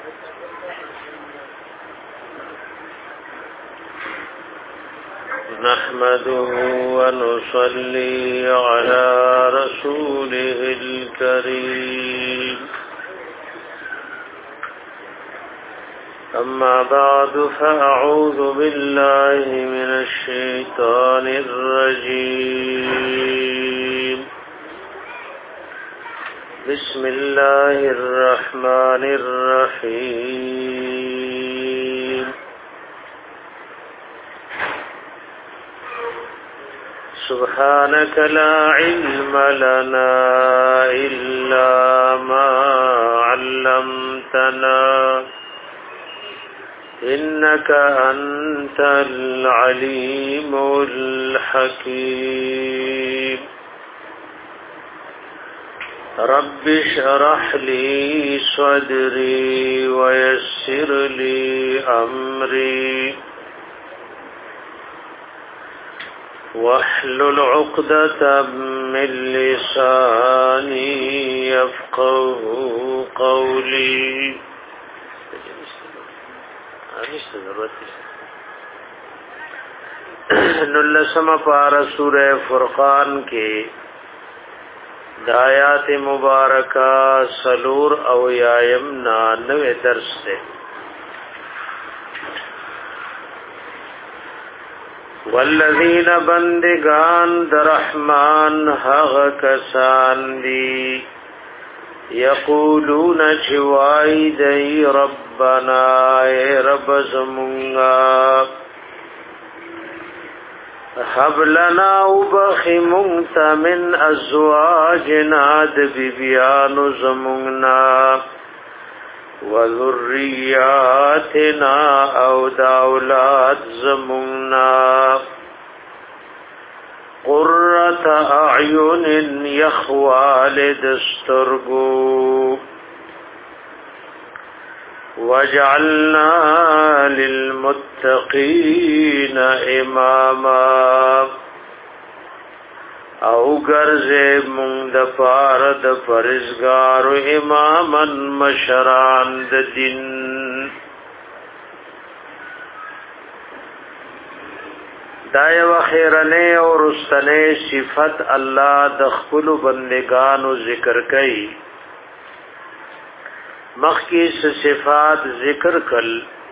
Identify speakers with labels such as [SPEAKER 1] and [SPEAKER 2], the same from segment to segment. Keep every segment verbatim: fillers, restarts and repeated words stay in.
[SPEAKER 1] نحمده ونصلي على رسوله الكريم أما بعد فأعوذ بالله من الشيطان الرجيم بسم الله الرحمن الرحيم سبحانك لا علم لنا إلا ما علمتنا إنك أنت العليم الحكيم رب اشرح لي صدري ويسر لي أمري واحلل عقدة من لساني يفقه قولي نلسم پارا سورہ فرقان کے دایات مبارکہ سلور او یایم نانوے درس سے والذین بندگان درحمان حغ کسان دی یقولون چوائی دی ربنا اے رب زمونگا حب لنا وبخی منگتا من ازواجنا دبیبیان زمونگنا وذریاتنا او داولاد زمونگنا قرة اعین یخوال دسترگو وجعلنا للمتقین اماما او گرز مند پارد پرزگار اماما مشران دین دای و خیرنے اور رستنے صفت اللہ دخل بندگانو ذکر کئی مخی صفات ذکر کل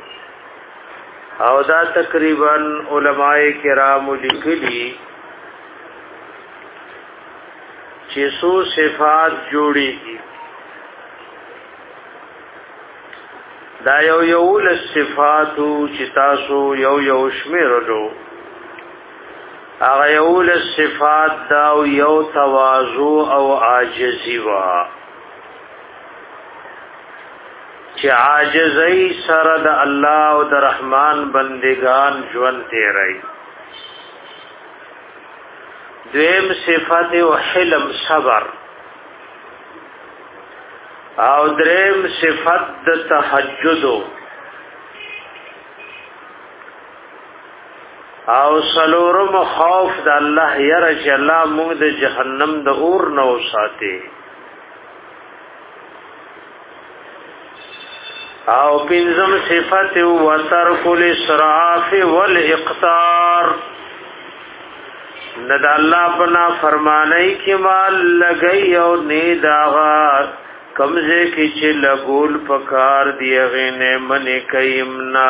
[SPEAKER 1] او دا تقریبا علماء کرام لکلی چیسو صفات جوڑی کی دا یو یول صفاتو چتاسو یو یو شمیرلو اغا یول صفات داو یو تواضع او عاجزی وا چه عاجزی سرد اللہ او در رحمان بندگان جون تیرائی دویم صفت و حلم صبر او دریم صفت د تحجدو او سلورم خوف د الله یره چې الله موږ د جهنم د اور نو ساتي او پنځم صفت و ترک الاسراف والاقتار ند الله پنا فرمانای کی مال لګي او نه داغا کمزه کی چې لګول پکار دیغه نه منی کایمنا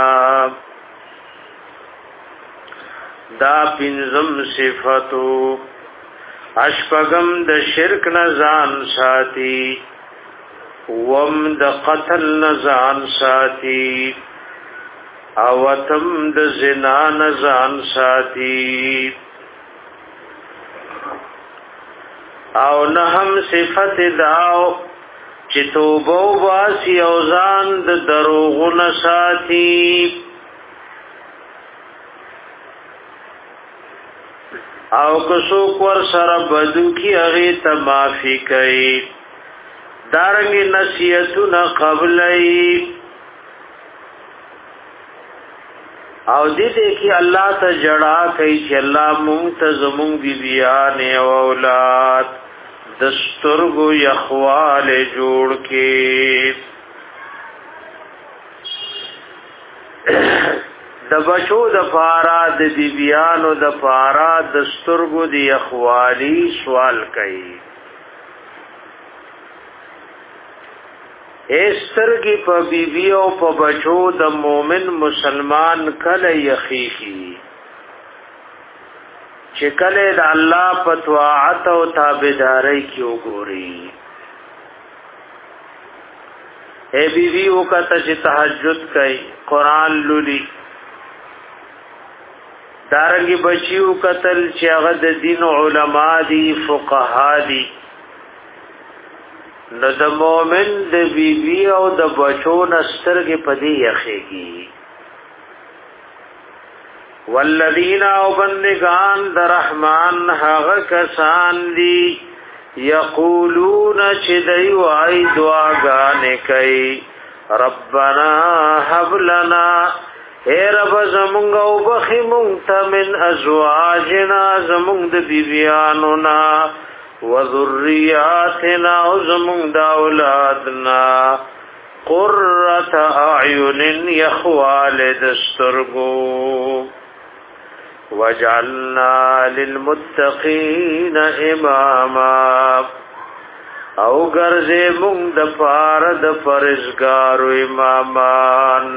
[SPEAKER 1] دا پنځم صفاتو اشپغم د شرک نزان ساتي وم د قتل نزان ساتي او تم د زنا نزان ساتي او نهم صفت داو چې توبه واسی او ځان د دروغ ساتي او کسو کور سره بدو کی هغه ته معافي کوي دارنګ نصیحتونه قبلای او دې دې کې الله ته جڑا کوي چې الله مونږ ته زمونږ بیبيان او اولاد دستورګو یخوال جوړ کې د بچو د پارا د بیبیانو د پارا د سترګو د اخوالی سوال کوي. استرګي په بیبي او په بچو د مؤمن مسلمان کله یخیږي چې کله د الله په طاعت او تابعداري کې وګوري. اے بیبي وکړه چې تهجد کوي، قران لولي، دارنګي بچیو قتل چې هغه د دین علما دي، فقها دي. نو د مؤمن د بیبي او د بچو نسترګې پدې یخېږي. والذین او بندگان د رحمان هغه کسان دي یقولون چې دی وای دعاګانې کوي ربنا هب لنا اے رب زمونږ او بخي مونږ ته من ازواجنا زمونږ د بیبیانونا وذریاتنا او زمونږ د اولادنا قرة اعین یخوال دسترګو وجعلنا للمتقین اماما او ګرځې مونږ د پاره د پرهیزګارو امامان.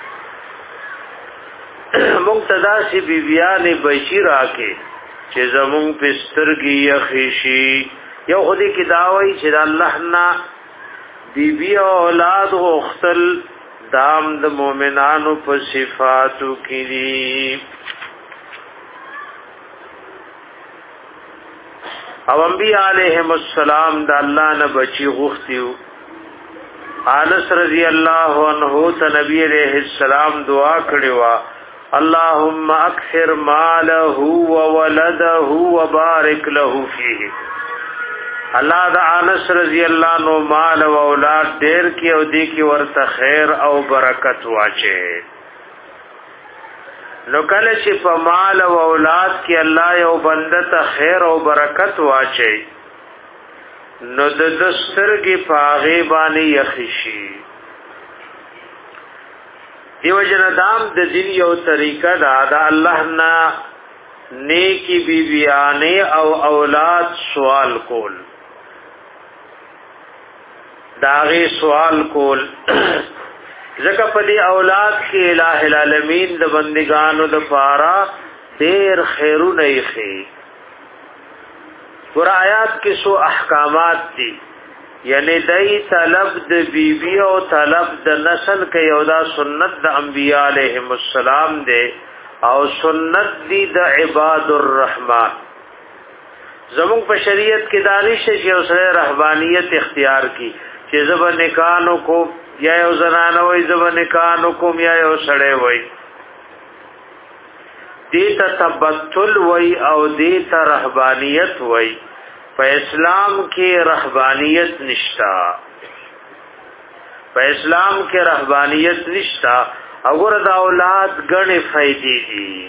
[SPEAKER 1] مقتدا سی بیبیان بشیرا کې چې زمون پسترګي یخشي یو خودي کې داوي چې الله نه بیبي او اولاد غختل دام د مؤمنانو په صفاتو کې دي. او انبیاء علیهم السلام د الله نه بچي غختیو. انس رضی الله عنه ته نبی علیہ السلام دعا کړې وا اللهم اکثر ماله وولده وبارك له فيه. الله د انس رضی الله عنه مال او اولاد ډېر کې او دې کې ورته خیر او برکت واچي. نو کله چې په مال او اولاد کې الله یو بنده ته خیر او برکت واچي نو د دسترګې پاغه باندې یخشي. دیو جنادام د دین یو طریقہ دا دا الله نا نیکی بیبیانه او اولاد سوال کول، داغه سوال کول زکه په دې اولاد کې الٰه العالمین د بندگانو د پارا ډېر خیرونه یې. ور آیات کې سو احکامات دي، یعنی دای طلب د بیبی او طلب د نسل کې یو دا سنت د انبیاء علیهم السلام دی او سنت دی د عباد الرحمن. زمون په شریعت کې دانش چې اوسه رهبانیت اختیار کی چې زب نکانو کو یا یو زنانه وای زب نکانو کوم یا یو سړی وای، دې ته تبتل وای او دې ته رهبانیت وای. په اسلام کې رهبانیت نشتا، په اسلام کې رهبانیت نشتا. وګوره د اولاد غنې فائدې دي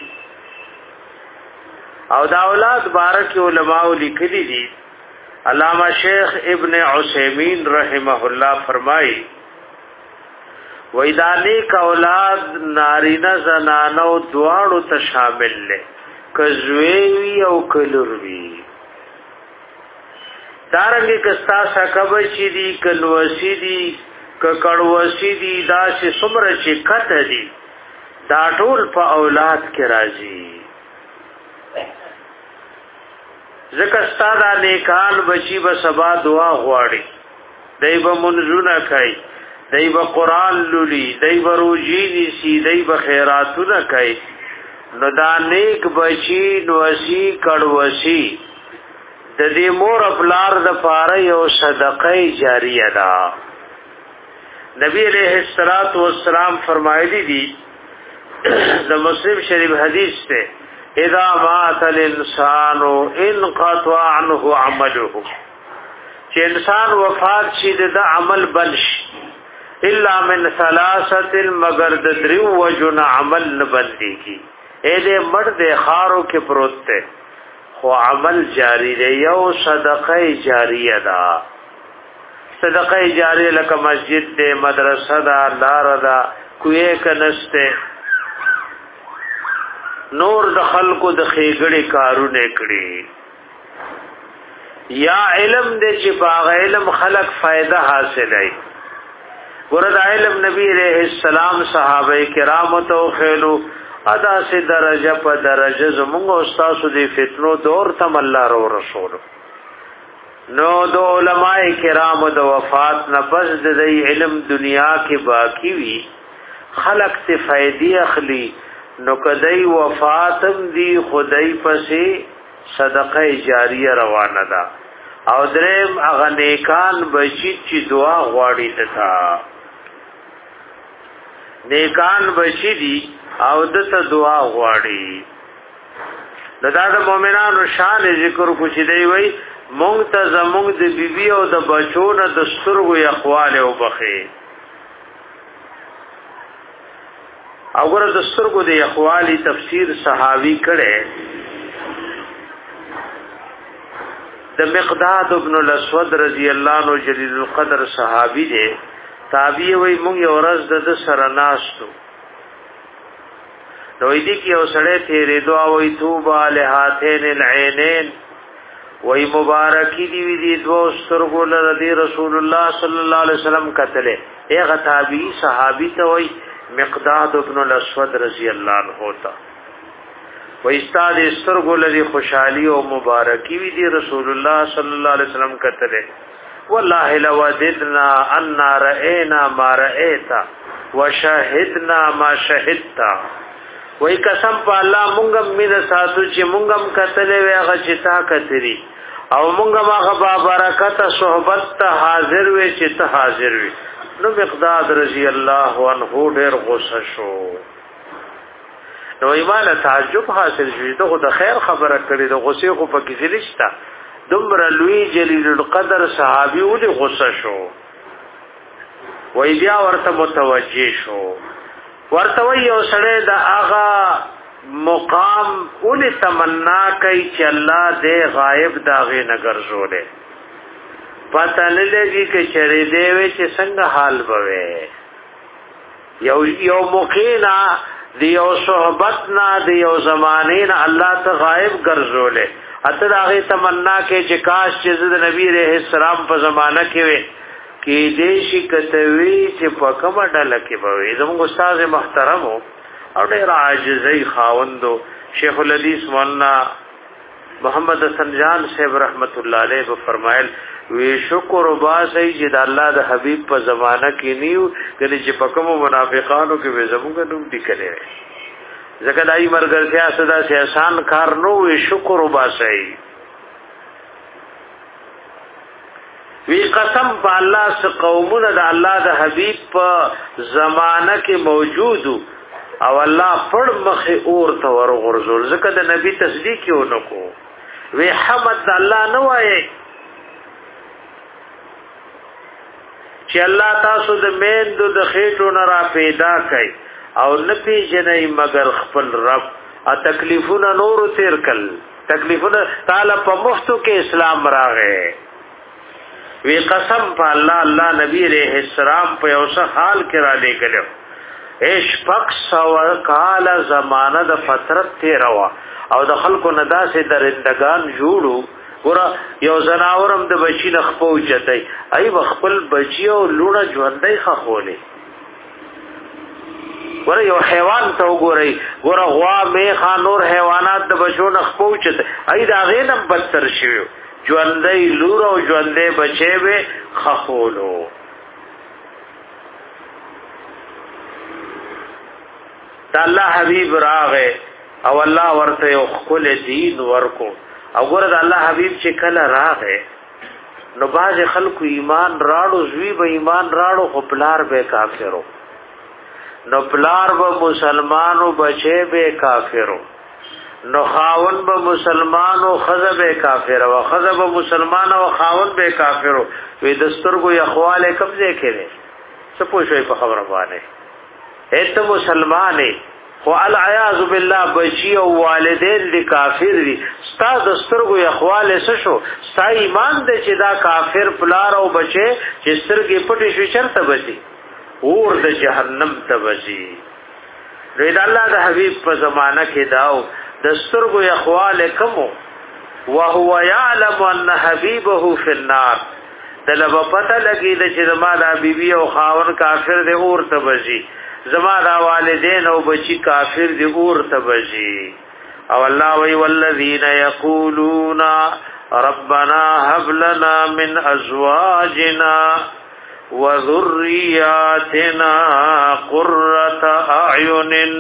[SPEAKER 1] او د اولاد بارک علماء لیکلي دي. علامہ شیخ ابن عثیمین رحمه الله فرمایي وای دا نیک اولاد نارینه زنانو دواړو ته شامل لې، کزوی او کلوروي. دارنګه کستا سکبچی دی کلوسی دی ککړوسی دی دا چې څومره چې کته دی دا ټول په اولاد کې راځي. ځکه ستاده نیکان بچی به سبا دعا غواړي، دای به منځونه کوي، دای به قران لولي، دای به روزي نیسي، دای به خیراتونه کوي. نو دا نیک بچی نوسی کړوسی د دې مور خپلار د پاره یو صدقه جاریه ده. نبی علیہ الصلوۃ والسلام فرمایلی دي د مسلم شریف حدیث ته اذا مات الانسان انقطع عنه عمله، چې انسان وفات شي د عمل بنش الا من ثلاثه مگر د دریو وجن عمل نه بنديږي. اې دې مرد خارو کې پروت ته خو عمل جاری دی، یو صدقه جاریه ده. صدقه جاریه لکه مسجد ده، مدرسه ده، لار ده، کوی کنسته. نور د خلقو د خېګړې کارونه کړي یا علم دې چې باغ علم خلق فائدہ حاصلای ورته علم نبی علیہ السلام صحابه کرام تو خېلو ادا سي درجه په درجه زموږ استاد دې فتنو دور تم الله رو رسول نو د علماء کرام د وفات نه پس د علم دنیا کې باقی وی خلق ته فائدې اخلي نو کدی وفاتم دی خدای پسې صدقه جاریه روانه ده او دریم هغه نیکان بچی چې دعا غواړي ته نیکان بچی دي او دته دعا غواړي دا د مؤمنانو شان ذکر کو چې دی وای مونږ ته زمونږ د بیبي او د بچو نه د سترګو اخوال او بخي او ګره د سترګو د اخوالي تفسیر صحابي کړي د مقداد ابن الاسود رضی الله عنه جلیل القدر صحابي دی تابعی وای مونږ یو ورځ د سره ناشتو نو دې کې یو سړی تیرې دعا وای توبه لهاتین العینین وای مبارکی دی وی دی دو سترګو لري رسول الله صلی الله علیه وسلم کتله هغه تابعی صحابي ته وای مقداد ابن الاسود رضی الله عنه تا وای استاد سترګو لري خوشحالي او مبارکی وی دی رسول الله صلی الله علیه وسلم کتله والله لو وددنا ان رأينا ما رأيت وشهدنا ما شهدت وای قسم په الله مونږم مين ساتو چې مونږم کتلې وي هغه چې تا کتري او مونږم هغه با برکت صحبت ته حاضر وي چې ته حاضر وي نو مقداد رضی الله عنه ډېر غوسه شو نو ایمان تعجب حاصل شو ته د خیر خبره کړې د غصې خو په کې نشته دومره لوی جلیل القدر صحابي ولې غوسه شو وای بیا ورته متوجه شو ورته یو سړی د هغه مقام ولې تمنا کوي چې الله دې غایب داغه نګر زوله پته نه لګي چې چرې دی وي چې څنګه حال بوي یو یو مخینا دی یو صحبت نه دی یو زمانه نه الله ته غایب ګرځوله اته داغه تمنا کې چې کاش چې د نبی رحم السلام په زمانہ کې وي کې دیشي کتوي چې په کومه ډله کې بوي زموږ استاد محترم او ډېر عاجزي خاوندو شیخ الحدیث مولانا محمد حسن جان صاحب رحمت الله علیه و فرمایل وی شکر وبا سي چې د الله د حبيب په زمانہ کې نیو کله چې په کوم منافقانو کې به زموږ نوم ټیکلې ځکه دای مرګرتیا صدا سي آسان کار نو وی شکر وبا سي وی قسم په الله س قومونه د الله د حبيب په زمانہ کې موجود او الله پړ مخه اور ته ورغورځول ځکه د نبی تصدیق یو نکو وی حمد الله نه وایي چې الله تاسو د میندو د خېټو نه را پیدا کړي او نه پیژنې مگر خپل رب ا تکلیفونه نور تیر کړل تکلیفونه تعالی په مفتو کې اسلام راغې وی قسم په الله الله نبی عليه السلام په اوسه حال کې را لګلو ايش پکس او کال زمانہ د فترت تیروا او د خلکو ندا سي درندگان جوړو ګور یو زناورم د بچی نخ پوجتای ای خپل بچی او لونه ژوندۍ خولې ګور یو حیوان ته وګورئ ګور غوا میخه نور حیوانات د بچو نخ پوجت ای دا غینم بدتر شي ژوندۍ لور او ژوندۍ بچي به خولو دا الله حبیب راغه او الله ورته یو خپل دین ورکو او ګوره د الله حبیب چې کله راغې نو باز خلکو ایمان راړو زوی به ایمان راړو خو پلار به کافرو نو پلار به مسلمانو بچي به کافرو نو خاون به مسلمانو خزه به کافرو او خزه به مسلمانو او خاون به کافرو وې دستورګو اخواله قبضه کړي څه پوښوي په خبره باندې اته مسلمانې خو العیاذ بالله بچی او والدین دي کافر دي ستا دسترګو اخواله څه شو ستا ایمان دې چې دا کافر پلار او بچي چې سترګې پټې شي چرته بچي اور د جهنم ته بچي رید الله د حبیب په زمانہ کې داو د سترګو اخوال کومو وهو يعلم ان حبيبه في النار دلته پته لګی د چې زما د بیبي او خاور کافر دی اور ته بشي زما د والدین او بچی کافر دی اور ته بشي او الله وی والذین یقولون ربنا هب لنا من ازواجنا وذرياتنا قرة اعین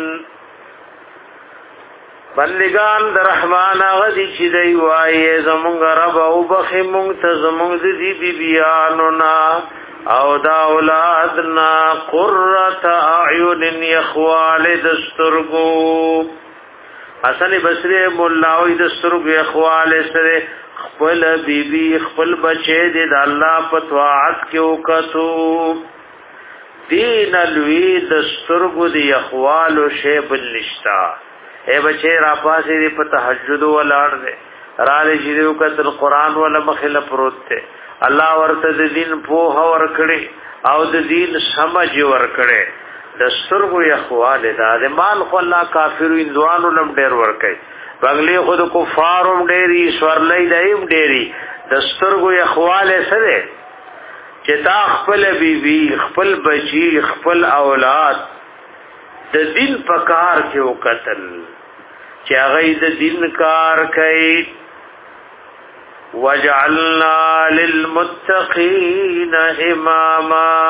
[SPEAKER 1] بندگان در رحمان غدی چې دی وایي زمونږ رب او بخي مونږ ته زمونږ دي بی بیاننا او دا اولادنا قرة اعین یخوال دسترګو حسن بصری مولاوی دسترګو یخوال سره خپل بیبي خپل بچي د الله په طاعت کې وکړو دین الوی دسترګو دی یخوال او شی بلشتا اے بچے را پاسې دی په تهجد ولاړ دی را لې چې دیو کتل قران ولا مخله پروت ته الله ورته د دین په اور کړي او د دین سمجھ ور کړي د سترګو یخواله دا د مال خو الله کافرو اندوانو لم ډیر ور کوي بغلی خود کفاروم ډیری سورلې دایم ډیری د سترګو یخواله سره چې تا خپل بیبي خپل بچی خپل اولاد د دین په کار کې وکتل چې هغه د دین کار کوي وجعلنا للمتقین اماما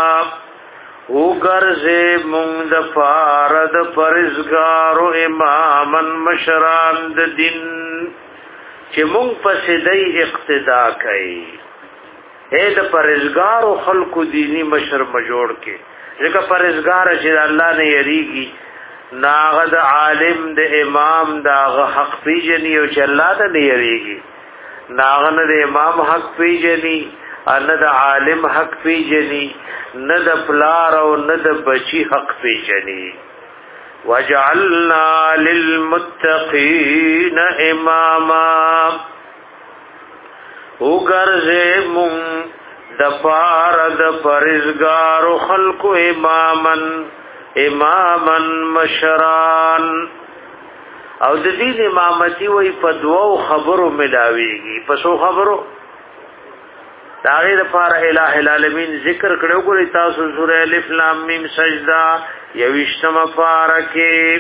[SPEAKER 1] وګرځې مونږ د فارد پرزګارو امامن مشران د دین چې مونږ په سیدی اقتدا کوي اې د پرزګارو خلقو دینی مشر مجوړ کې ځکه پرزګار چې الله نه یریږي ناغد عالم د امام دا حق پیجنی او چې الله نه یریږي ناغن د امام حق پیجنی ان د عالم حق پیجنی نه د پلار او نه د بچی حق پیجنی وجعلنا للمتقین اماما وګرځې مون د پار د پرزګار خلق امامن امامن مشران او د دې امامتي وای په دوو خبرو ملاويږي په څو خبرو دا غیر لپاره الٰه العالمین ذکر کړو ګورې تاسو سورہ الف لام میم سجدا یوشتم پارکه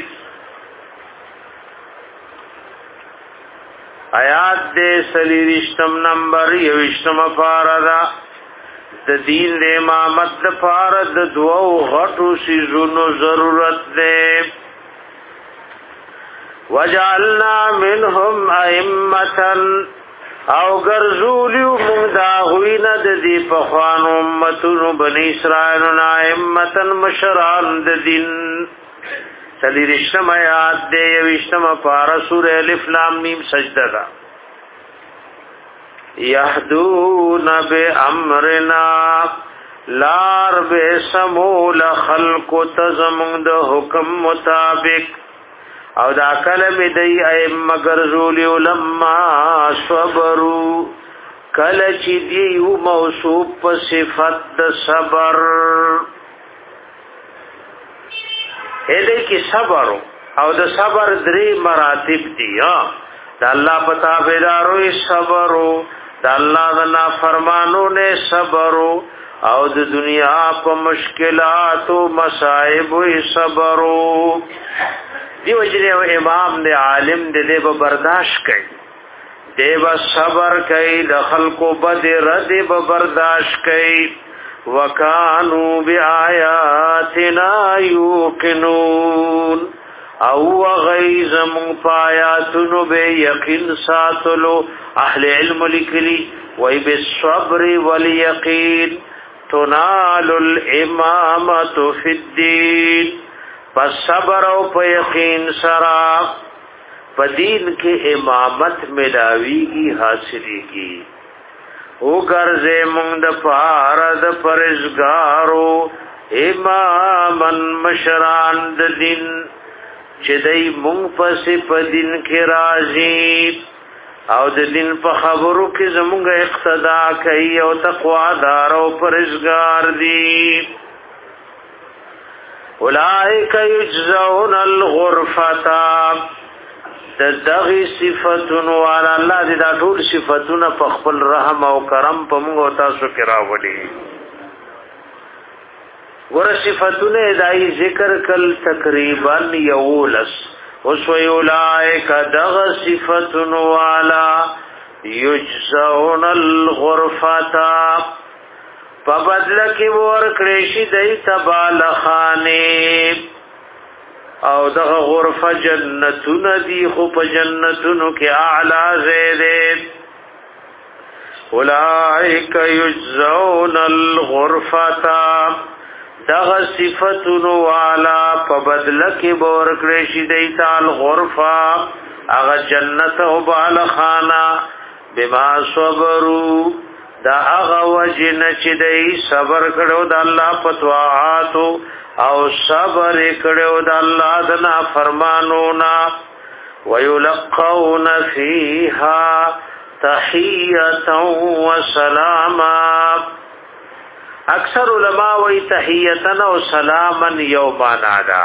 [SPEAKER 1] آیات دې سلیریشتم نمبر یوشتم پاردا د دین د امامت د فارد د دوو غټو سيزونو ضرورت ده وجعلنا منهم ائمه او ګرځولیو موږ دا غوینه د دې په خوان امتونو بنی اسرائیل نه ائمه مشران د دین سلیریشتم آیات دې یوشتم پارا سورہ الف لام میم سجدہ دا یهدون بامرنا لار به سمول خلق تزمون د حکم مطابق او دا کلمه دی ایم غرزول لما صبروا کله چې دی یو موصوف په صفت د صبر اې دې کې صبر او د صبر درې مراتب دي ها د الله پتا بیدارو صبرو د الله د نافرمانو نه صبر او د دنیا په مشکلات او مصائب صبر دیو جنو امام د عالم د دې به برداشت کوي دیو صبر کوي د خلقو بد رد به برداشت کوي وکانو بیااتنا یوقنون او غیظ من پایاتونو به یقین ساتلو اهل علم لکلی وای بالصبر والیقین تنال الامامه فی الدین پس صبر او په یقین سره په دین کې امامت ملاویږي حاصلېږي او ګرځې مونږ د فارد پرزګارو امامن مشران د دین چې دای مونږ پسې په دین کې راځي او د دین په خبرو کې زمونږ اقتدا کوي او تقوا دار او پرهیزګار دي اولئک یجزون الغرفتا دغی صفتون والا اللہ دی دا ټول صفتون په خپل رحم او کرم په موږ تاسو کې راوړي ور صفتون دای ذکر کل تقریبا یولس اوس وی اولئک دغ صفتون والا یجزون الغرفتا په بدل کې ور کړی شي دای تبالخانه او دغه غرفه جنتون دی خو په جنتونو کې اعلی زید اولئک یجزون الغرفتا دغه صفتون والا په بدل کې بور کړی شي دیتا الغرفه هغه جنت او بالخانه بما صبروا دا هغه وجن چې دی صبر کړو د الله په طاعات او صبر کړو د الله د نافرمانونو ويلقون فيها تحيه وسلاما اکثر علماء وی تحیتن و سلاما یومانا دا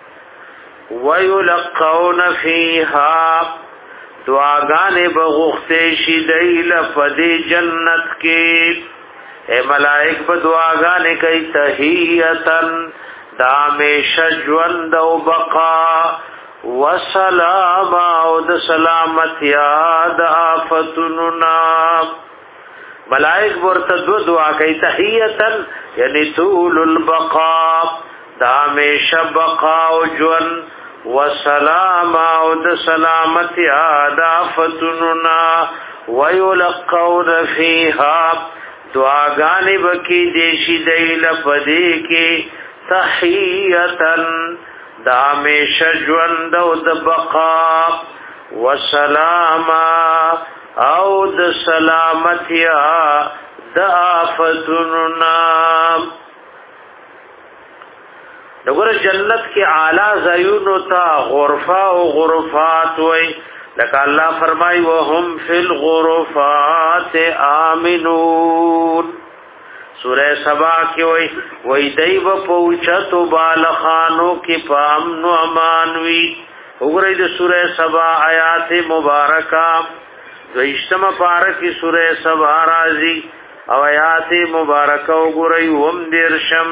[SPEAKER 1] ویلقون فیها دعاگان بغختی دیل پدی جنت کی اے ملائک بدعاگان کئی تحیتن دامیش جوند و بقا و سلاما و دا سلامت یاد آفتننا ملائک ورته دو دعا کوي تحیتن یعنی طول البقاء دامیش بقاء او جون وسلام او د سلامت عادافتنا ويلقون فيها دعاګانې بکی دیشی دیل پدې کې تحیتن دامیش جون او د بقاء وسلاما او د سلامتیا د آفتنا دغه جنت کې اعلی زیونو تا غرفه او غرفات وای لکه الله فرمای وهم فی الغرفات آمنون سورہ سبا کې وای وای دایو پوچتو بالخانو کې پامن او امان وی وګورئ د سورہ سبا آیات مبارکہ دویشتم پارکی سورہ سبا رازی او آیات مبارکہ وګورئ وم دیرشم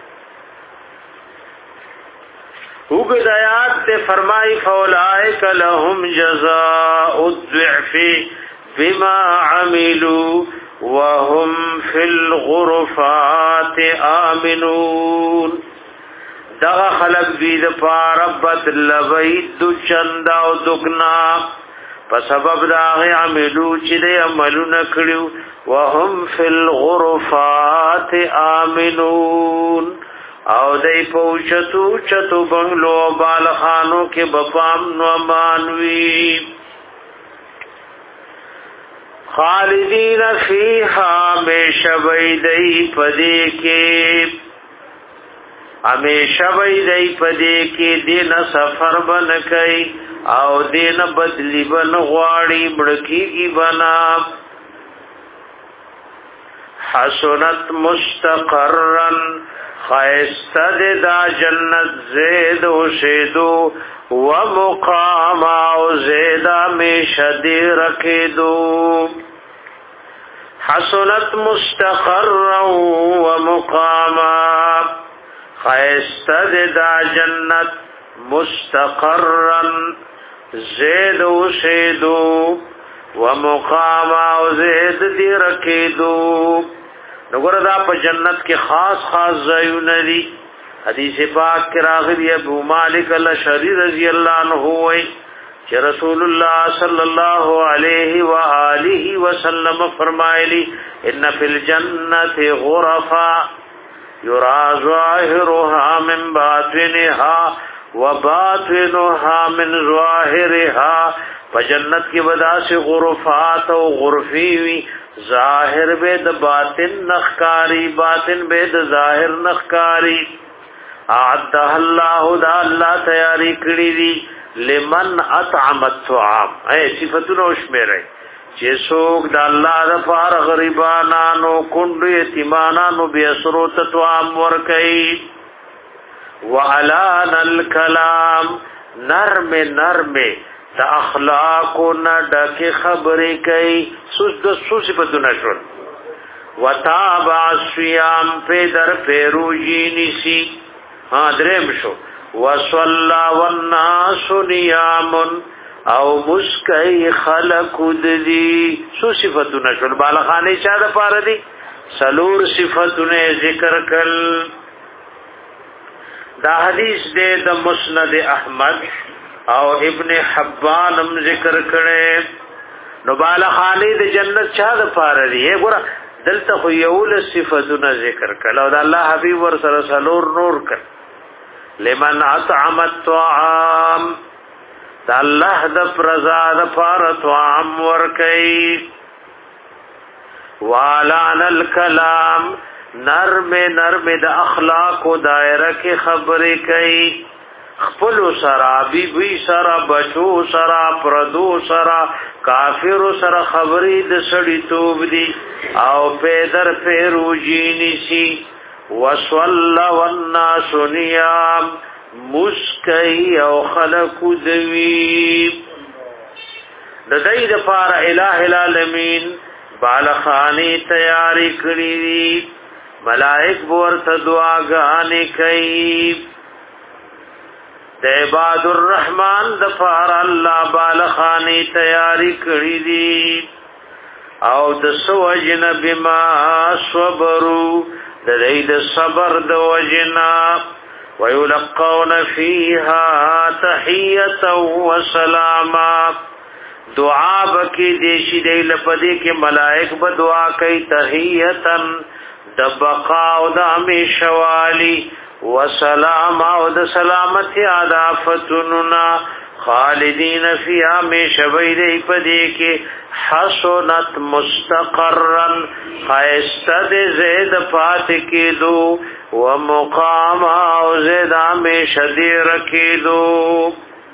[SPEAKER 1] وګد آیات ته فرمای فولائک لهم جزاء الضعف بما عملوا وهم في الغرفات آمنون دغه خلق دې د پاربت لوید چندا او دغنا په سبب دا غي عملو چې دې عملونه کړیو وهم فی الغرفات آمنون او دې پوچتو چتو بنگلو بالخانو کې بپام نو مانوي خالدین فیها مشبیدی پدې کې همیشه ویدی پدې کې دین سفر بن کوي او دین بدلی بن غواړي بڑکیږي بنا حسنت مستقرا خیستد دا جنت زید و شیدو و مقام او زیدا میشدی رکیدو حسنت مستقرا و مقاما خیستد دا جنت مستقرا زید و شیدو و مقاما و زید دی رکیدو نګور دا په جنت کې خاص خاص ځایونه دي حدیث پاک کې راغلی ابو مالک الاشعری رضی الله عنه وایي چې رسول الله صلی الله علیه و آله وسلم فرمایلی ان فی الجنه غرفا یرا ظاهرها من باطنها وباطنها من ظاهرها په جنت کې ودا سے غرفات او غرفی وی ظاهر به د باطن نخکاری باطن به د ظاهر نخکاری اعد الله دا الله تیاری کړی دي لمن اطعم الطعام اے صفاتونه شمیره چې څوک د الله لپاره غریبانو کندو یتیمانو به سروت طعام ور کوي وعلان الکلام نرم نرم تا اخلاقو نڈک خبری کئی سوس دو سوسی پا دونشون وتابع الصيام پیدر پیروجی نسی ہاں درم شو وصلا والناس نیام او مسکی خلق دی سو صفتونه شول بالخانه چا د پاره دي سلور صفتونه ذکر کل دا حدیث دے د مسند احمد او ابن حبان هم ذکر کړي نو بالخانه د جنت چا د پاره دي ګور دلته خو یول صفتونه ذکر کړه او د الله حبیب ور سره سلور نور کړ لمن اطعم الطعام دا الله د پرزاد فارت وعم ورکی والان الکلام نرم نرم د اخلاق و دائره کی خبری کئی خپل سرا بی بی سرا بچو سرا پردو سرا کافر سرا خبری د سړی توب دی او پیدر پیروجی نسی وصلا والناس نیام مسکی او خلق دوی د دای د پار الہ العالمین بالخانی تیاری کړی ملائک ورته دعاګانې کوي د عباد الرحمن د پار الله بالخانی تیاری کړی دي او د سوجن بما صبروا د دې د صبر د وجنا ويلقون فيها تحيه وسلاما دعا بکی دیشی دی لپدی کې ملائک به دعا کوي تحیتن د بقا او د همیشوالی وسلام او د سلامتی عادفتنا خالدین فیها همیشوی دی پدی کې حسنت مستقرا خیستد زید پات کی دو ومقام او زید همیشدی رکی دو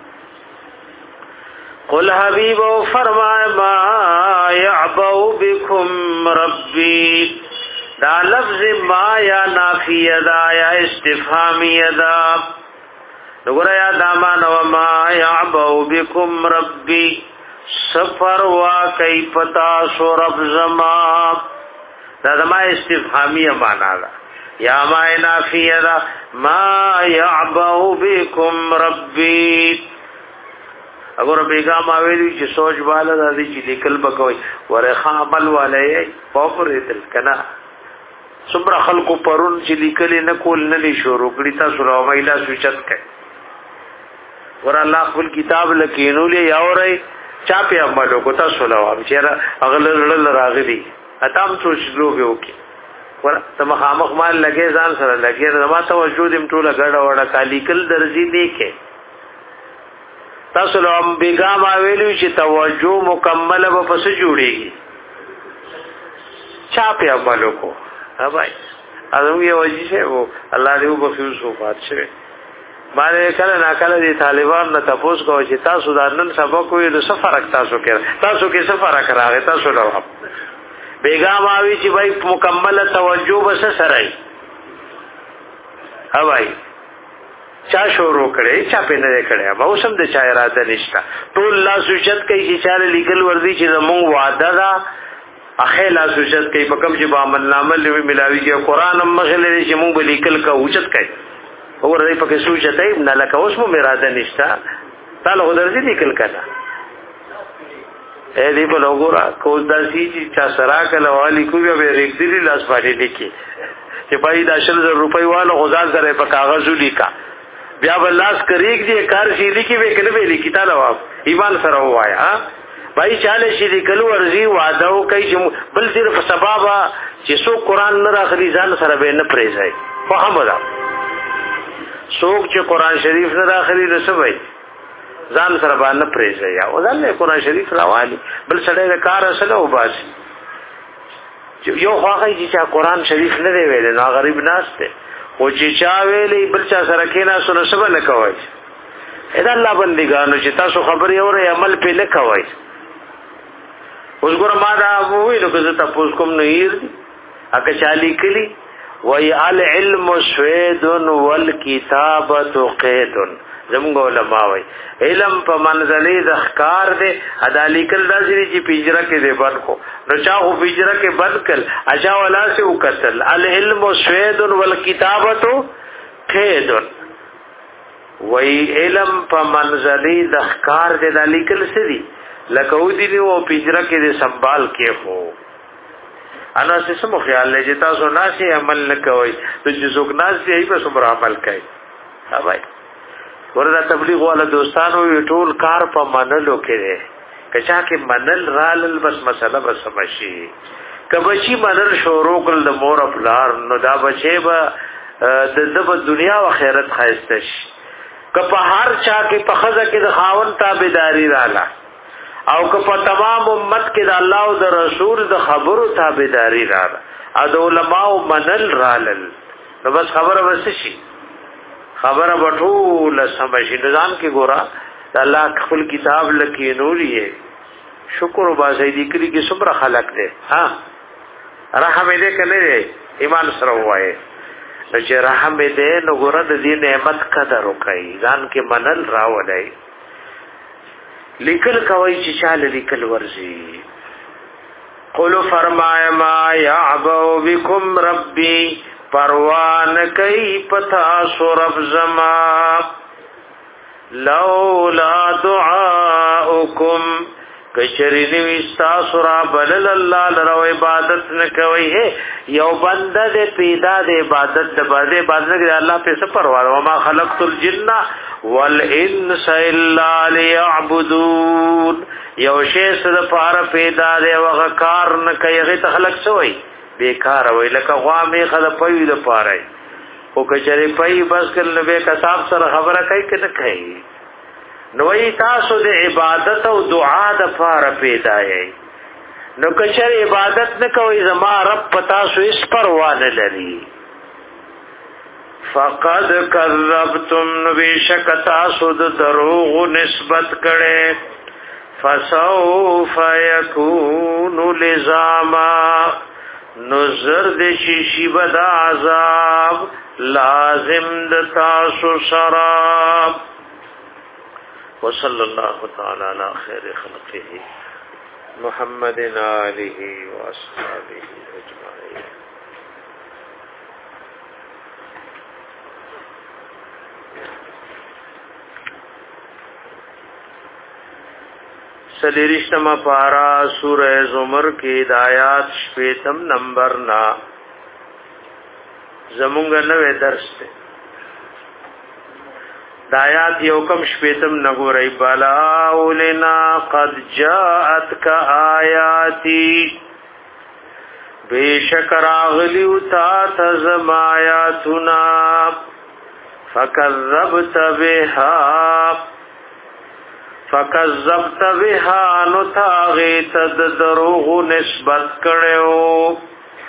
[SPEAKER 1] قل حبیب فرمائے ما یعبو بکم ربی دا لفظ ما یا نافی دا یا استفهامی دا نگرہ یا دامان وما یعبو بکم ربی سفر واقعی پتا سو رب زما دا زما استفهامی مانا دا یا ما نافی دا ما یعبو بکم ربی اگر بیگام آویلی چې سوچ بالا دا دی چې لیکل بکوي ورخا عمل والے پاپر دل کنا سمرا خلقو پرون چې لیکل نه کول نه شروع کړی تاسو را ویلا سوچت کړي ور الله خپل کتاب لکینول یا اوري چا په عملو کو تاسو لا و چې اغل راغلی اتام سوچ لوګو کې ور تم خامخ مال لګي ځان سره لګي زما توجه دم ټوله غړ وړه کالیکل درځي دی کې تاسو لوم بیگام آویلو چې توجه مکمل به پس جوړيږي چا په عملو کو ها بھائی ازم یې وځي شه وو الله دې وبخښو صفات شه باندې کله نا کله دي طالبان نه تاسو کو چې تاسو دا نن سبق وي د سفر تاسو کې تاسو کې سفر راغی تاسو لوم بیگام آوی چې بھائی مکمل توجه بس سره ای ها بھائی چا شروع کړي چا په نه کړي ما اوسم د چا اراده نشتا ټول لا سوچت کوي چې چا لیګل ورزي چې زمون وعده دا اخه لا سوچت کوي په کوم چې با عمل نامه لوي ملاوي کې قران هم مخله چې مونږ به لیکل کا اوچت کوي اور دې په کې سوچت ای نه لکه اوس مو اراده نشتا تعالی ورزي لیکل کړه اې دې په لوګورا کو داسي چې چا سرا کله والی کوی به ریګدلی لاس باندې لیکي چې پای د عشر زره روپۍ والو غزال سره په کاغذ لیکا بیا بلاس کریک دی کار شي لیکي به کله به لیکي تعالی واپ ایمان سره وایا ها بھائی چاله شي لیکلو ورزي وعده او کوي چې بل صرف سبب چې سو قران نه راخلي ځان سره به نه پریزای فهم ودا څوک چې قران شریف نه راخلي رسوي ځان سره باندې پریزای او ځان قران شریف راوالي بل سره کار اصله وباسي یو خواږي چې قران شریف نه دی ویل نو غریب ناشته او چې چا ویلې بل چا سره کینا سره سبا نه کوي اذا الله بندګانو چې تاسو خبرې اوري عمل په نه کوي اوس ګور ما دا وې نو که تاسو کوم نه یې اګه چالي کلی وی العلم سوید والکتابت قید. زمونږ علماء وی علم په منزله د ښکار دی، ادا لیکل داسې چې پنجره کې دی بند کو، نو چا خو پنجره کې بند کړ، اچا ولا سے وکتل. العلم سوید والکتابت قید. وی علم په منزله د ښکار دی، دا لیکل سدي لکه ودی دی او پنجره کې دی سنبال کې خو انا سمو خیال لې چې تاسو ناسي عمل نکوي، ته چې څوک ناسي ای په سمره عمل کوي. ها بھائی ورته تبلیغ والا دوستانو ټول کار په منلو کې دی، کچا کې منل رال بس مسله بس سمشي. کبچی منل شروع کول د مور افلار نو دا بچي به د د دنیا او آخرت خایسته شي. که په هر چا کې په خزه کې د خاون تابعداري رااله او که په تمام امت کې د الله او د رسول د خبرو تابعداري رااله او د علماء منل رالل، نو بس خبره وسه شي، خبره بټول سمشي. نظام کې ګورا د الله خپل کتاب لکې نوري شکر او بازیدی کړي کې صبر خلق دے. ها رحم دې کنه دې ایمان سره وایي نو چې رحم دې نو ګور د دې نعمت قدر وکړي، ځان کې منل راولای. لیکل کوي چې چاله لیکل ورزي. قولو فرمایا ما یعبو بكم ربی، پروان کئی پتا سرب زما، لولا دعاؤکم کچری نوستا سرا بلل اللہ لرو عبادت نکوئی ہے. یو بندہ دے پیدا دے عبادت دے بادے عبادت نکوئی اللہ پیسا پروار. وما خلقت الجن والانس الا لیعبدون. یو شیس دا پارا پیدا دے وغکار نکوئی غیت خلق سوئی بیکار وی لکه غوامی خدا پوی دا پارای او کچری پوی بس کل نبی کساب سر خبره کئی که نکئی. نوی تاسو د عبادت او دعا د پار پیدای نو کچر عبادت نکوي زما رب پتاسو اس پروان لري. فقد کذبتم نبیشک تاسو د دروغ نسبت کړي، فسوف یکون لزاما نظر د شیشی بد عذاب لازم د تاسو سراب. وصلی اللہ تعالی علی خیر خلقه محمد آلہ و اصحابہ اجمعین. سلیرشتما پارا سورہ زمر کی ہدایات شپیتم نمبر نا زمونگا نوے درس تے دایات یوکم شپیتم نگو رئی بلاولنا قد جاءت کا آیاتی بے شکر آغلیو تا تزم آیاتنا فکذبت بها فکذبت بها نتاغیت دروغ نسبت کڑیو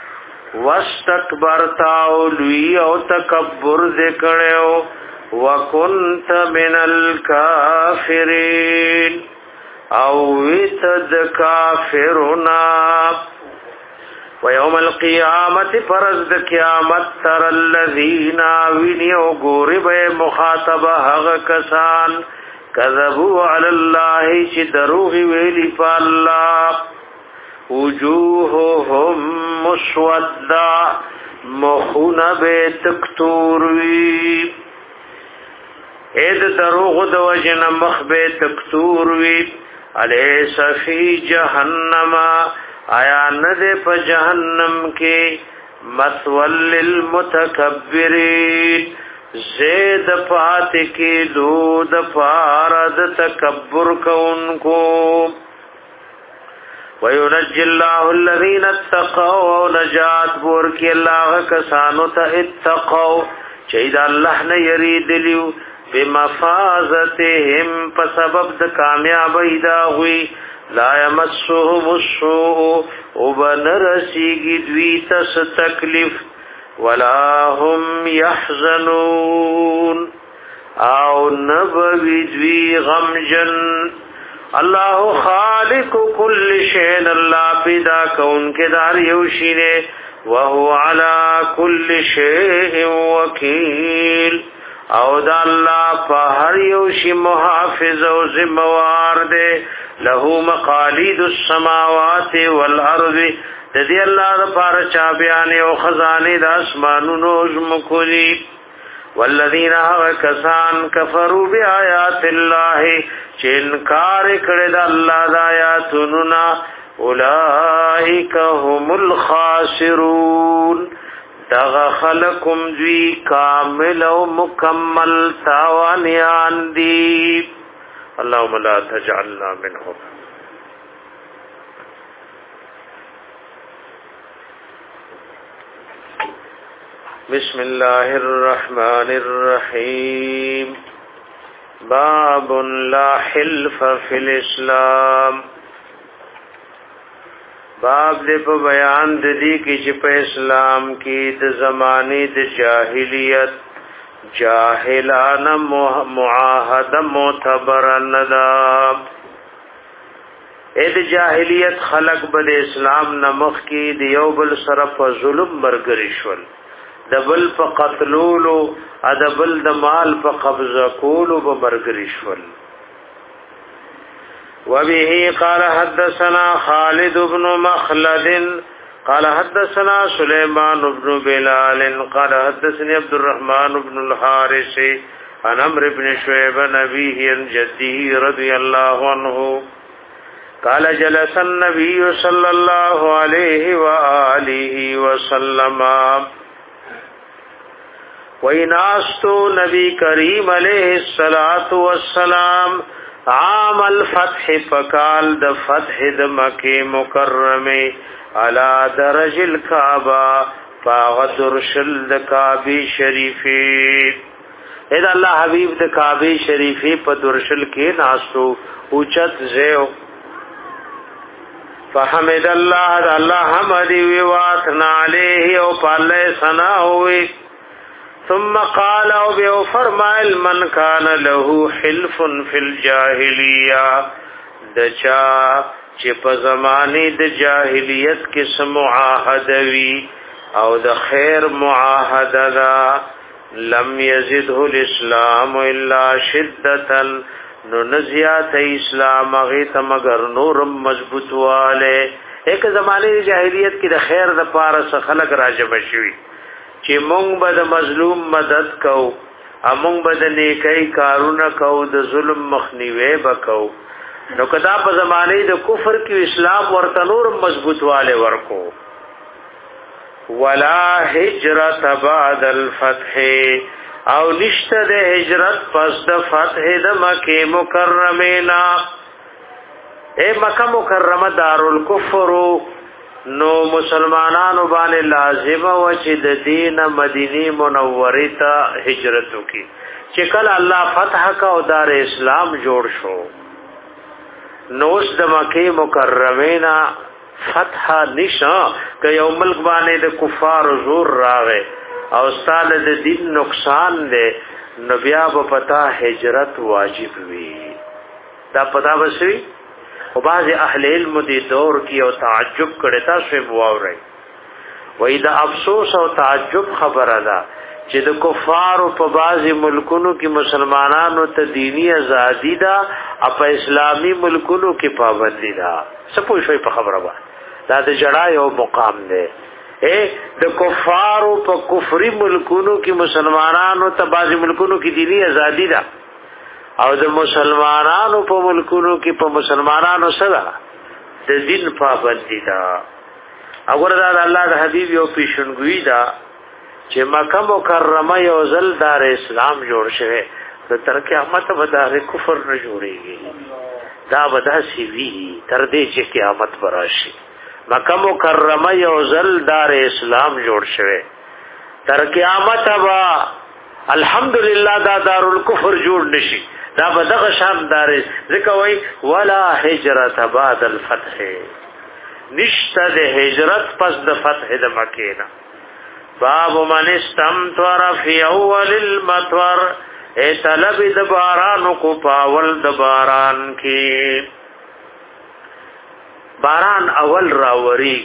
[SPEAKER 1] واستکبرتاو لوی او تکبر دکڑیو وَكُنْتَ مِنَ الْكَافِرِينَ او ویتد کافرنا. وَيَوْمَ الْقِيَامَةِ پرزد قیامت تر الَّذِينَ وِنِيَوْ غُورِبَ مخاطب حق کسان کذبوا علی اللہ چی دروغ ویلی پا اللہ وجوہهم مسودہ مخون بے تکتوروی اید دروغ دو جن مخبے تکتوروی علیس فی جہنم آیا ندے پا جہنم کے مثول للمتکبرین زید پات کی دود پارد تکبر کون کو. وَيُنَجِّ اللَّهُ الَّذِينَ اتَّقَوْا نجات بور کی اللہ کسانو تا اتقوا چید اللہ نے یرید لیو بمفازتهم پسبب د کامیابی دا ہوئی لا یمسهم السوء وبنرسیگی دوی تس تکلیف ولا هم يحزنون او نبوی دوی غمجن. اللہ خالق کل شین اللہ پیدا کون کے دار یوشینے وهو على كل شيء وكيل او دا الله په هر یو شی محافظ او ذمہوار دی. له مقاليد السماوات والارض د دې الله لپاره چا بیان او خزانه د اسمانونو زمکو دي. والذین کسان کفروا بآیات الله چې انکار کړي د الله د آیاتونو نه اولئک هم الخاسرون دغه خلقم دوی کامل او مکمل تاوانیان دي. اللهم لا تجعلنا منهم. بسم الله الرحمن الرحيم. باب لا حلف في الاسلام. باب دې په بیان د دې کې چې په اسلام کې د زمانه د جاهلیت جاهلانه معاهده معتبر نه ده. اې د جاهلیت خلق بل اسلام نمخ کې د یو بل سره په ظلم برګری شول، د بل په قتلولو د بل د مال په قبضه کولو به برګری شول. وبه قال حدثنا خالد بن مخلد قال حدثنا سليمان بن بلال قال حدثني عبد الرحمن بن الحارث عن عمرو بن شعيب عن أبيه عن جده رضي الله عنه قال جلس النبي صلى الله عليه وآله وسلم ویناستو نبی کریم علیہ الصلوۃ والسلام عام الفتح فقال د فتح د مکه مکرمه علی درج الکعبه فغدر شل د کعبه شریفه. اذا الله حبیب د کعبه شریفه په درشل کې ناستو اوچت زیو فحمد الله الله حمد وی واثنا علیه او پاله ثنا ہوئی. ثم قال او بيو فرمائل من كان له حلف في الجاهليه دچا چې په زمانه د جاهلیت کې سم معاهده وی او د خیر معاهده دا لم يزده الاسلام الا شدتا نو نزیات اسلام غیت مگر نور مضبوط والے. ایک زمانه د جاهلیت کې د خیر د پاره خلق راجب شوی چې مونږ به د مظلوم مدد کو، امونږ به د نیکی کارونه کو، د ظلم مخنیوي وکاو. نو کدا په زمانه د کفر کې اسلام ورته نور مضبوط والے ورکو. ولا هجرت بعد الفتح او نشته د هجرت پس د فتح د مکه مکرمه نا. اے مکه مکرمه دارالکفر نو مسلمانانو باندې لازم و چې د دین مدینی منوره ته هجرت وکړي. چې کله الله فتح کا او دار اسلام جوړ شو نو د مکه مکرمه نا فتح نشا که یو ملک باندې د کفار زور راغې او ستاله د دین نقصان دی نو بیا په پتا هجرت واجب وي. دا پتا وسوي او بعض اهل علم دی دور کی او تعجب کړي تاسو وواورئ. وای دا افسوس او تعجب خبره ده چې د کفارو په بعض ملکونو کې مسلمانانو ته دینی ازادي ده او په اسلامی ملکونو کې پابندي ده. څه پوه شوي په خبره باندې؟ دا د جړای او مقام دی. اے د کفارو په کفري ملکونو کې مسلمانانو ته بعض ملکونو کې دینی ازادي ده او د مسلمانانو په ملکونو کې په مسلمانانو سره د دین پابندي ده. وګوره دا الله د حبيب یو پیشنګوئی ده چې مکه مکرمه یو ځل دار اسلام جوړ شوه د تر قیامت به دار کفر نه جوړيږي. دا ودا سی وی تر دې چې قیامت براشي. مکه مکرمه یو ځل دار اسلام جوړ شوه تر قیامت به الحمدلله دا دارالکفر جوړ نشي. دا بدغه شان دار ذکر وای ولا هجرت بعد الفتح نشته د هجرت پس د فتح د مکه نه. باب من استمطر فی اول المطر اے طلب د باران کو پاول د باران کی باران اول راوریږي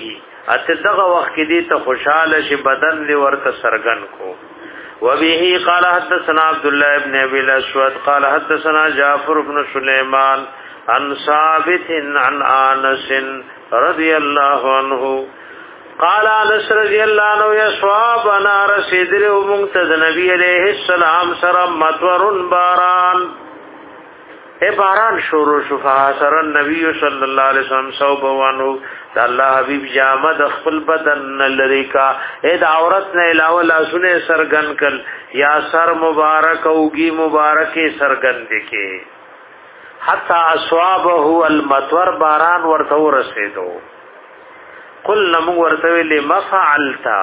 [SPEAKER 1] اته دغه وخت کې دې ته خوشاله شي بدن دې ورته سرګن کو. وبه قال حدثنا عبد الله بن ابي الاسود قال حدثنا جعفر بن سليمان عن ثابت عن انس رضي الله عنه قال انس رضي الله عنه يصواب انا رسید له منتد نبی علیہ السلام سر مطر باران اے باران شروع شفا سر النبی صلی اللہ علیہ وسلم صوب وانو دا اللہ حبیب جامد خپل بدن لریکا اے دا عورت نے علاوہ لاسنے سرگن کل یا سر مبارک اوگی مبارک سرگن دکے حتی اصوابه المطور باران ورتو رسیدو قل نمو ورتوی لما فعلتا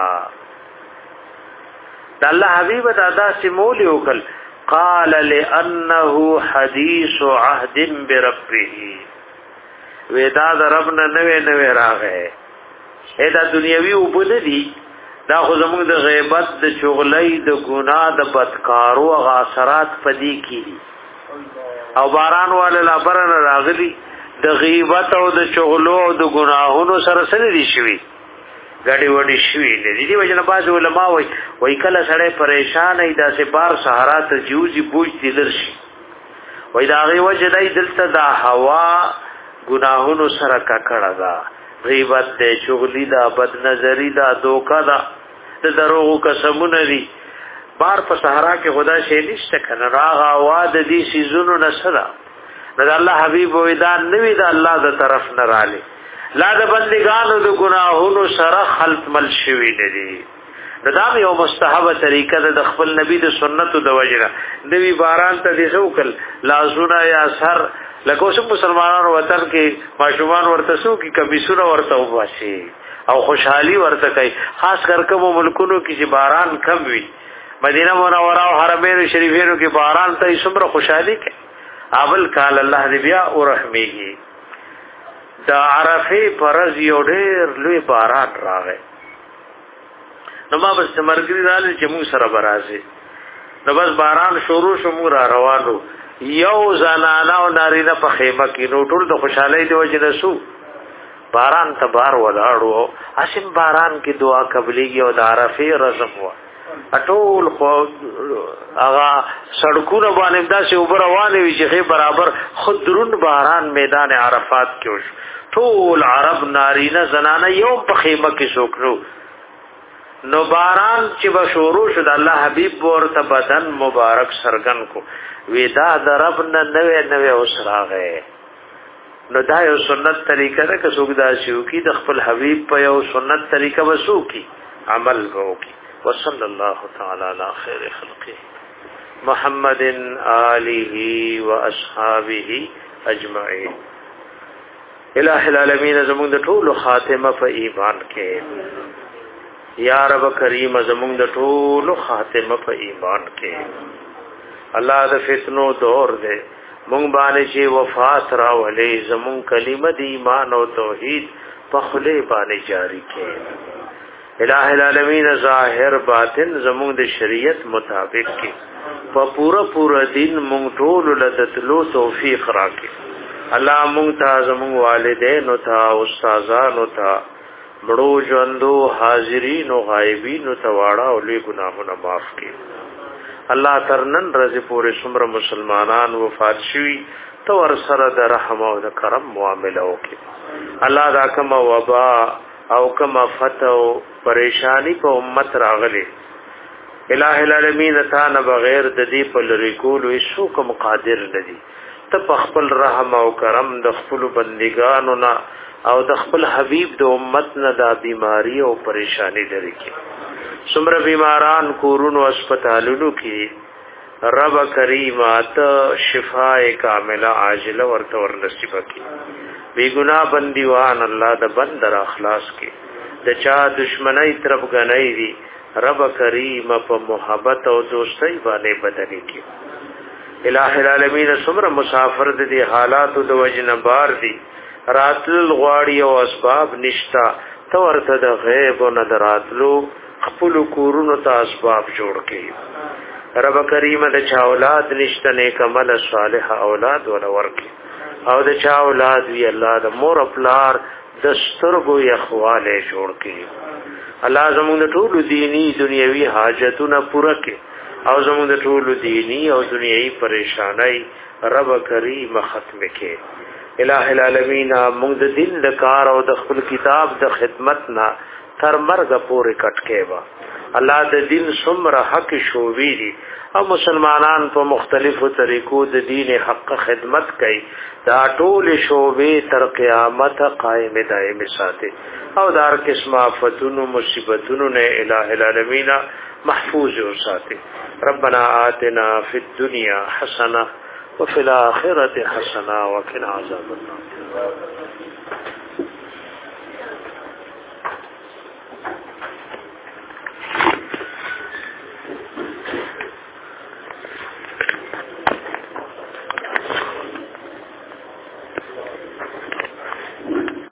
[SPEAKER 1] دا اللہ حبیب دا دا سمولی وکل قال لأنه حدیث عهد بربه ویدا دا ربنا نوے نوے راغے اے دا دنیاوی اوبن دی دا خوزمونگ دا غیبت دا چغلی دا گناہ دا بدکارو غاثرات پدی کی او باران والا لابرن راغلی د غیبت او د چغلو او د گناهونو سره سره دي شوی غړي وړي شوی دي دي وجنه باز علماء وای وای کله سره پریشان ای داسې بار سهارا ته جوزي بوج دي درشي وای دا غي وجه دای دلته د هوا گناهونو سره ککړه دا غیبت د چغلی دا بد نظری دا دوکا دا د دروغو قسمونه دي بار په صحرا کې خدا شي نشته کنه راغ आवाज دي سيزونو نشدا دا الله حبيب وېدان نوې دا الله د طرف نه رالي لا د بندګانو د ګناهونو سره خلط مل شوی دي دا یو مستحبه طریقه د خپل نبی د سنتو د وجره نوی باران ته دي سوکل لازونه یا سر لکه اوس مسلمانانو وطن کې ماشومان ورته سو کې کبيسونه ورته وباسي او خوشحالي ورته کوي خاص کر کوم ملکونو کې چې باران کم وي مدینه منوره او حرمین شریفینو کې باران ته څومره خوشحالي کوي اول کال الله دې بیا ورحمېږي دا عرفه فرض یو ډېر لوی باران راغی نو ما بس مرګري راځي چې موږ سره برازي نو بس باران شروع شو موږ را روانو یو زنانا او نارینه په خیمه کې نو ټول د خوشحالۍ د وجه نه سو باران ته بار ولاړو اسیم باران کې دعا قبليږي او د عرفه رزق و اټول خو هغه سړکونه باندې داسې وبروانې وي چې برابر خودرون باران میدان عرفات کې وش ټول عرب نارینه زنانه یو په خیمه کې سوکرو نو باران چې بشورو شو د الله حبيب ورته بدن مبارک سرګن کو ودا د رب نه نوې نوې اوسراغه نو دا یو سنت طریقه ده که څوک دا شو کی د خپل حبيب په یو سنت طریقه وسو کی عمل وکي وصلى الله تعالى على خير خلقه محمد آله واصحابه اجمعين الہ العالمین زمون د ټول خاتمه په ایمان کې یا رب کریم زمون د ټول خاتمه په ایمان کې الله د فتنو دور دے مونږ باندې چې وفات را ولې زمون کلمه د ایمان او توحید په خله باندې جاری کې الہ العالمین ظاهر باطن زمون د شریعت مطابق کی په پورا پورا دین مونږ ټول لدتلو توفیق راکړي الله مونږ ته زمون والدین او ته استادانو ته مړو ژوندو حاضرین او غایبین او ته واړه او لوی ګناهونه معاف کړي الله ترنن رضی پورې څومره مسلمانان وفات شوي تو ور سره د رحم او د کرم معامله وکړي الله دا کوم وبا او کما فتو پریشانی په امت راغلی الہ العالمین تا نه بغیر د دې په لری کول هیڅ کوم قادر ندی ته په خپل رحم او کرم د خپل بندګانو نه او د خپل حبیب د امت نه د بیماری او پریشانی لري کی څومره بیماران کورونو هسپتالونو کې رب کریم ات شفاء کامله عاجله ورته ور نصیب کړي بی گناہ بندیوان اللہ دا بندر اخلاص کی دا چا دشمنی طرف گنائی دی رب کریم پا محبت او دوستی بانے بدلی کی الہ العالمین سمر مسافر دی حالات دا وجن بار دی راتل غواړي او اسباب نشتا تو ورته د غیب او نظراتلو خپل کورونو ته اسباب جوړ کړي رب کریم د چا اولاد نشته نیک عمل صالح اولاد ولا ورکي او د چا اولاد وی الله د مور خپلار دسترګو یخواله جوړ کړي الله زموږ ټول دینی دنیوي حاجتونه پوره کړي او زموږ ټول دینی او دنیوي پریشانای رب کریم ختم کړي الہ العالمین موږ د دین د کار او د خپل کتاب د خدمت نه تر مرګ پورې کټ کړي وا الله د دین څومره حق شووي دي او مسلمانان په مختلفو طریقو د دین حق خدمت کوي دا ټول شوبې تر قیامت قائم دائم ساتي او دار قسمه فتونو مصیبتونو نه الہ العالمین محفوظ او ساتي ربنا آتنا فی الدنيا حسنه وفي الاخره حسنه وقنا عذاب النار